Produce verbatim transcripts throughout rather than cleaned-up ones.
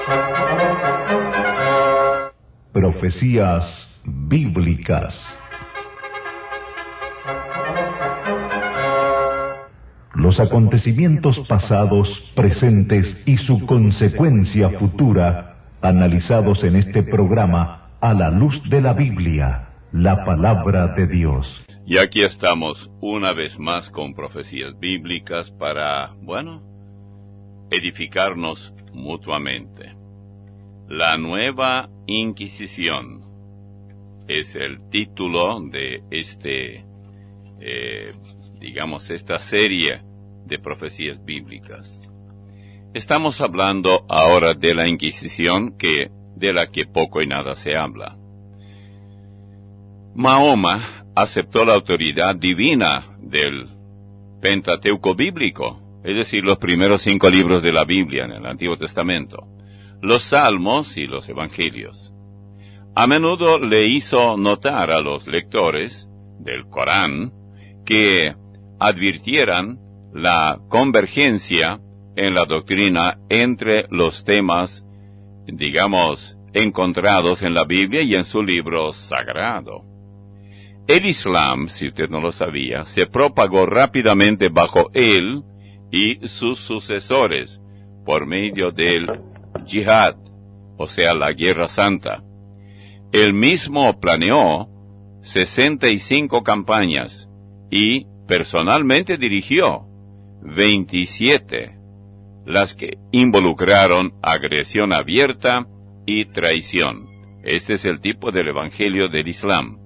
Profecías bíblicas. Los acontecimientos pasados, presentes y su consecuencia futura, analizados en este programa a la luz de la Biblia, la palabra de Dios. Y aquí estamos una vez más con profecías bíblicas para, bueno, edificarnos mutuamente. La nueva Inquisición es el título de este, eh, digamos, esta serie de profecías bíblicas. Estamos hablando ahora de la Inquisición, que de la que poco y nada se habla. Mahoma aceptó la autoridad divina del Pentateuco bíblico, es decir, los primeros cinco libros de la Biblia en el Antiguo Testamento, los Salmos y los Evangelios. A menudo le hizo notar a los lectores del Corán que advirtieran la convergencia en la doctrina entre los temas, digamos, encontrados en la Biblia y en su libro sagrado. El Islam, si usted no lo sabía, se propagó rápidamente bajo él y sus sucesores por medio del Jihad, o sea, la Guerra Santa. Él mismo planeó sesenta y cinco campañas y personalmente dirigió veintisiete, las que involucraron agresión abierta y traición. Este es el tipo del evangelio del Islam.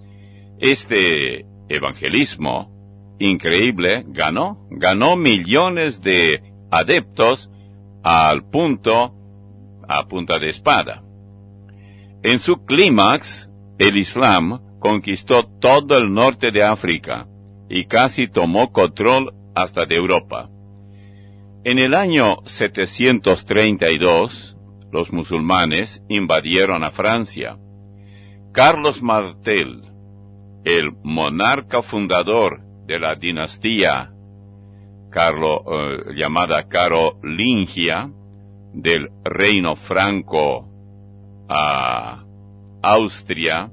Este evangelismo increíble ganó, ganó millones de adeptos al punto, a punta de espada. En su clímax, el Islam conquistó todo el norte de África y casi tomó control hasta de Europa. En el año setecientos treinta y dos, los musulmanes invadieron a Francia. Carlos Martel, el monarca fundador de la dinastía Carlo, eh, llamada Carolingia, del reino franco a Austria,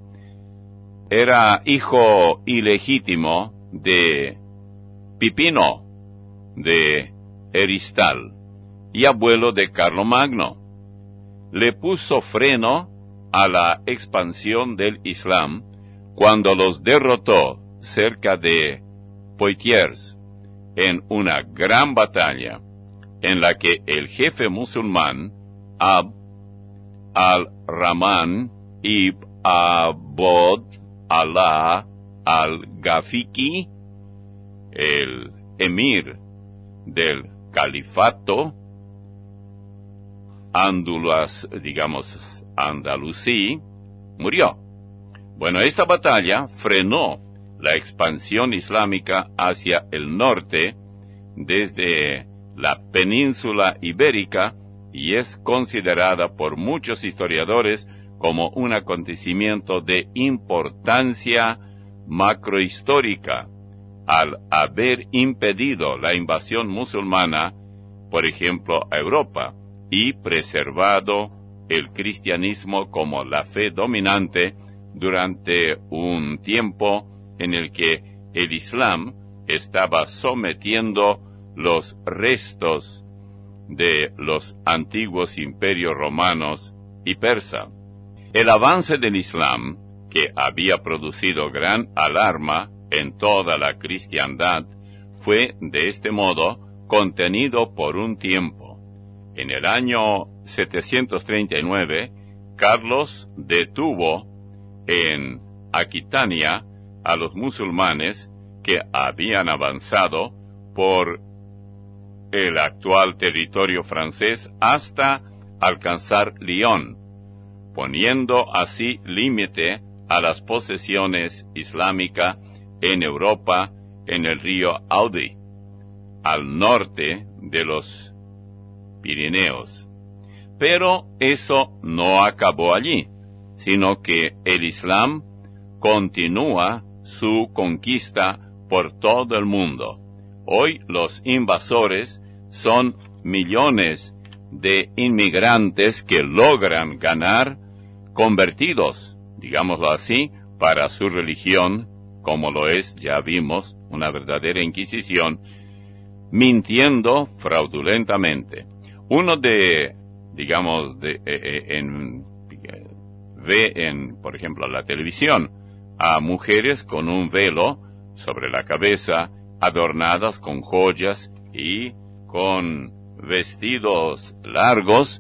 era hijo ilegítimo de Pipino de Heristal y abuelo de Carlomagno. Le puso freno a la expansión del Islam cuando los derrotó cerca de Poitiers en una gran batalla en la que el jefe musulmán Abd al-Rahman ibn Abd Allah al-Ghafiqi, el emir del califato Andalus, digamos andalusí, murió. Bueno, esta batalla frenó la expansión islámica hacia el norte desde la península ibérica y es considerada por muchos historiadores como un acontecimiento de importancia macrohistórica al haber impedido la invasión musulmana, por ejemplo, a Europa, y preservado el cristianismo como la fe dominante durante un tiempo en el que el Islam estaba sometiendo los restos de los antiguos imperios romanos y persa. El avance del Islam, que había producido gran alarma en toda la cristiandad, fue de este modo contenido por un tiempo. En el año setecientos treinta y nueve, Carlos detuvo en Aquitania a los musulmanes que habían avanzado por el actual territorio francés hasta alcanzar Lyon, poniendo así límite a las posesiones islámicas en Europa en el río Audi, al norte de los Pirineos. Pero eso no acabó allí, sino que el Islam continúa su conquista por todo el mundo. Hoy los invasores son millones de inmigrantes que logran ganar convertidos, digámoslo así, para su religión, como lo es, ya vimos, una verdadera inquisición, mintiendo fraudulentamente. Uno de, digamos, de, eh, en, ve en, por ejemplo, la televisión, a mujeres con un velo sobre la cabeza, adornadas con joyas y con vestidos largos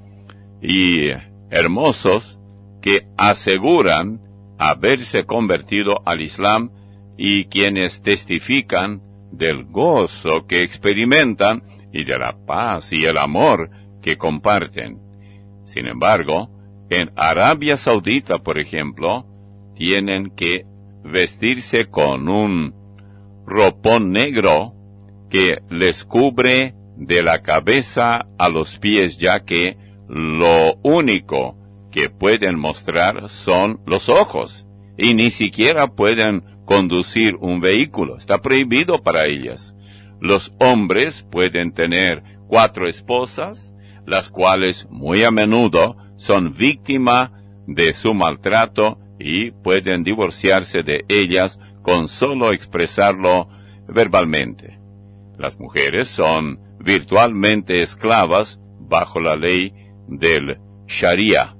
y hermosos, que aseguran haberse convertido al Islam, y quienes testifican del gozo que experimentan y de la paz y el amor que comparten. Sin embargo, en Arabia Saudita, por ejemplo, tienen que vestirse con un ropón negro que les cubre de la cabeza a los pies, ya que lo único que pueden mostrar son los ojos, y ni siquiera pueden conducir un vehículo. Está prohibido para ellas. Los hombres pueden tener cuatro esposas, las cuales muy a menudo son víctimas de su maltrato y pueden divorciarse de ellas con solo expresarlo verbalmente. Las mujeres son virtualmente esclavas bajo la ley del Sharia.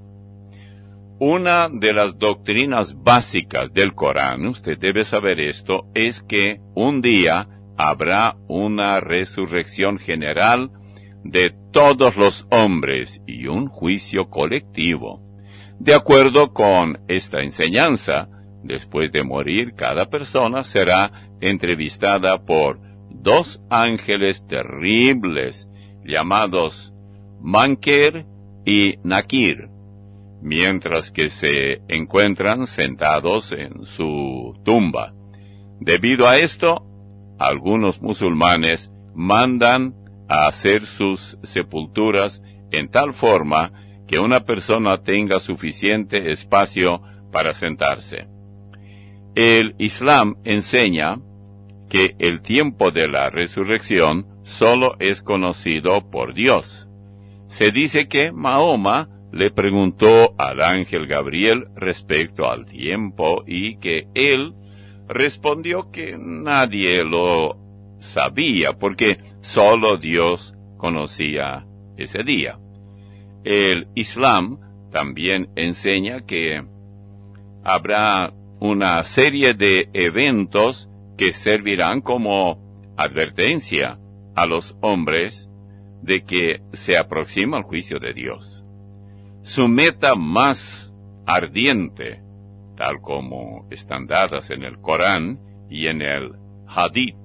Una de las doctrinas básicas del Corán, usted debe saber esto, es que un día habrá una resurrección general de todos los hombres y un juicio colectivo. De acuerdo con esta enseñanza, después de morir, cada persona será entrevistada por dos ángeles terribles llamados Munkar y Nakir, mientras que se encuentran sentados en su tumba. Debido a esto, algunos musulmanes mandan a hacer sus sepulturas en tal forma que una persona tenga suficiente espacio para sentarse. El Islam enseña que el tiempo de la resurrección solo es conocido por Dios. Se dice que Mahoma le preguntó al ángel Gabriel respecto al tiempo y que él respondió que nadie lo sabía porque solo Dios conocía ese día. El Islam también enseña que habrá una serie de eventos que servirán como advertencia a los hombres de que se aproxima el juicio de Dios. Su meta más ardiente, tal como están dadas en el Corán y en el Hadith,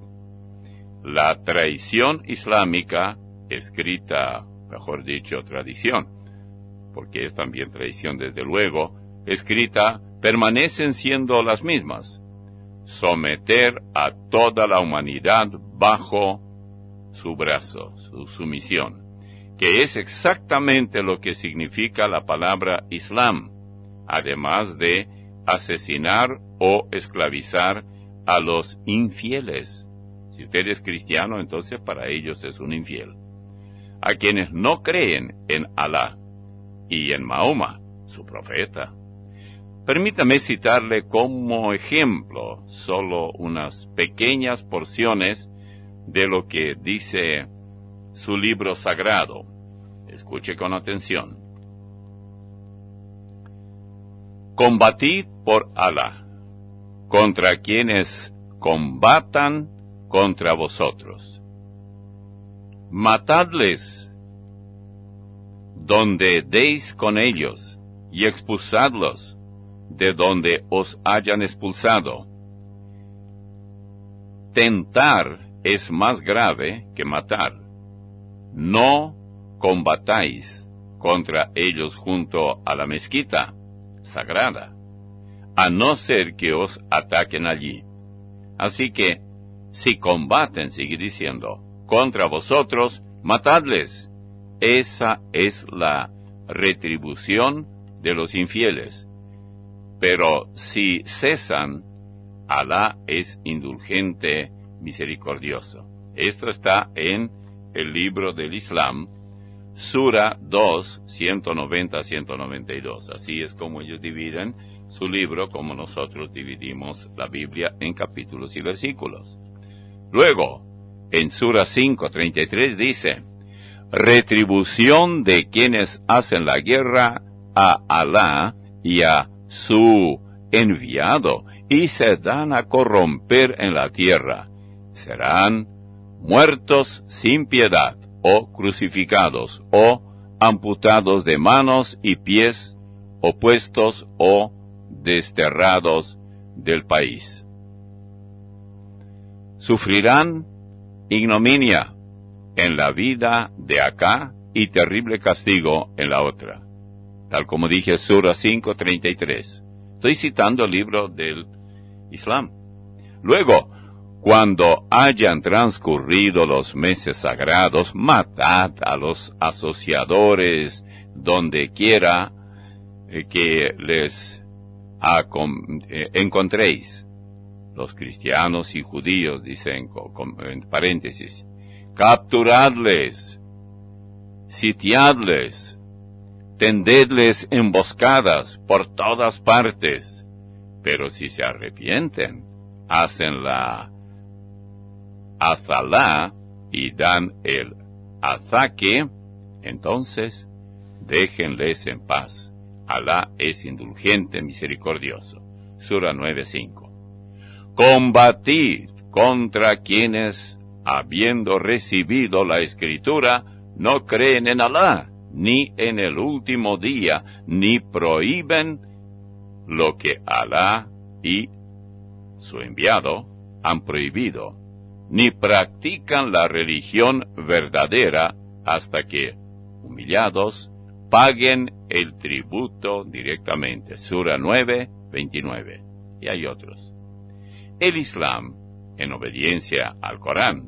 la traición islámica, escrita, mejor dicho, tradición, porque es también traición desde luego, escrita, permanecen siendo las mismas: someter a toda la humanidad bajo su brazo, su sumisión, que es exactamente lo que significa la palabra Islam, además de asesinar o esclavizar a los infieles. Si usted es cristiano, entonces para ellos es un infiel. A quienes no creen en Alá y en Mahoma, su profeta. Permítame citarle como ejemplo solo unas pequeñas porciones de lo que dice su libro sagrado. Escuche con atención. Combatid por Alá contra quienes combatan contra vosotros. Matadles donde deis con ellos y expulsadlos de donde os hayan expulsado. Tentar es más grave que matar. No combatáis contra ellos junto a la mezquita sagrada, a no ser que os ataquen allí. Así que, si combaten, sigue diciendo, contra vosotros, matadles. Esa es la retribución de los infieles. Pero si cesan, Alá es indulgente, misericordioso. Esto está en el libro del Islam, Sura dos, ciento noventa a ciento noventa y dos. Así es como ellos dividen su libro, como nosotros dividimos la Biblia en capítulos y versículos. Luego, en Sura cinco, treinta y tres dice, retribución de quienes hacen la guerra a Alá y a su enviado, y se dan a corromper en la tierra. Serán muertos sin piedad, o crucificados, o amputados de manos y pies, o puestos o desterrados del país. Sufrirán ignominia en la vida de acá y terrible castigo en la otra. Tal como dije, Sura cinco, treinta y tres. Estoy citando el libro del Islam. Luego, cuando hayan transcurrido los meses sagrados, matad a los asociadores donde quiera eh, que les eh, encontréis. Los cristianos y judíos, dicen con, con, en paréntesis, capturadles, sitiadles, tendedles emboscadas por todas partes, pero si se arrepienten, hacen la azalá y dan el ataque, entonces déjenles en paz. Alá es indulgente, misericordioso. Sura nueve, cinco. Combatid contra quienes, habiendo recibido la Escritura, no creen en Alá, ni en el último día, ni prohíben lo que Alá y su enviado han prohibido, ni practican la religión verdadera hasta que, humillados, paguen el tributo directamente. Sura nueve, veintinueve. Y hay otros. El Islam, en obediencia al Corán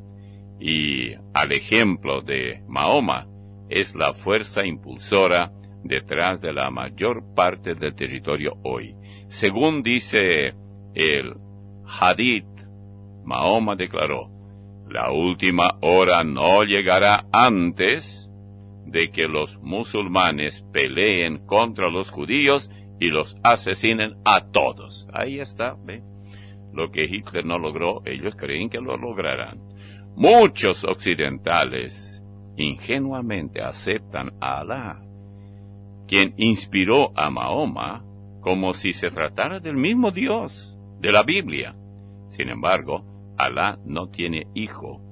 y al ejemplo de Mahoma, es la fuerza impulsora detrás de la mayor parte del territorio hoy. Según dice el Hadith, Mahoma declaró, la última hora no llegará antes de que los musulmanes peleen contra los judíos y los asesinen a todos. Ahí está, ¿ve? Lo que Hitler no logró, ellos creen que lo lograrán. Muchos occidentales ingenuamente aceptan a Alá, quien inspiró a Mahoma, como si se tratara del mismo Dios de la Biblia. Sin embargo, Alá no tiene hijo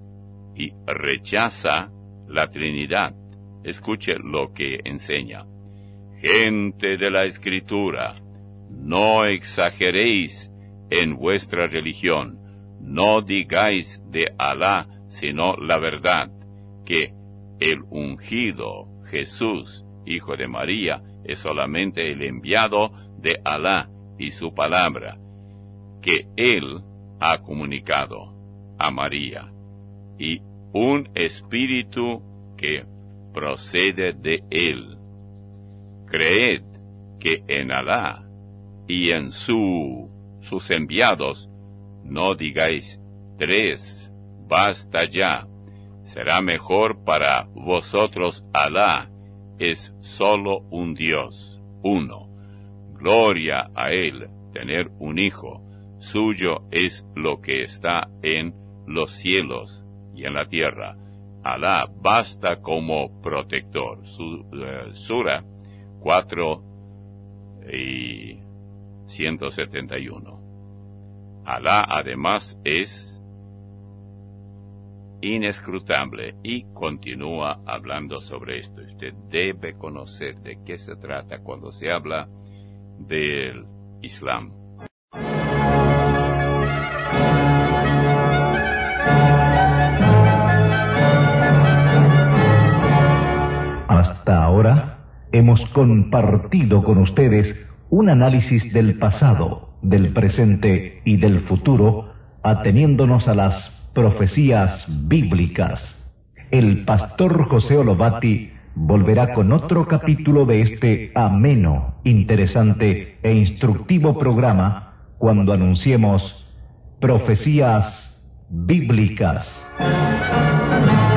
y rechaza la Trinidad. Escuche lo que enseña. Gente de la Escritura, no exageréis en vuestra religión, no digáis de Alá sino la verdad, que el ungido Jesús, hijo de María, es solamente el enviado de Alá y su palabra, que Él ha comunicado a María, y un espíritu que procede de Él. Creed que en Alá y en su sus enviados, no digáis tres, basta ya, será mejor para vosotros Alá, es solo un Dios, uno, gloria a Él, tener un hijo, suyo es lo que está en los cielos y en la tierra, Alá basta como protector. Su, uh, Sura cuatro y ciento setenta y uno. Alá además es inescrutable y continúa hablando sobre esto. Usted debe conocer de qué se trata cuando se habla del Islam. Hasta ahora hemos compartido con ustedes un análisis del pasado, del presente y del futuro, ateniéndonos a las profecías bíblicas. El pastor José Olobati volverá con otro capítulo de este ameno, interesante e instructivo programa cuando anunciemos Profecías Bíblicas.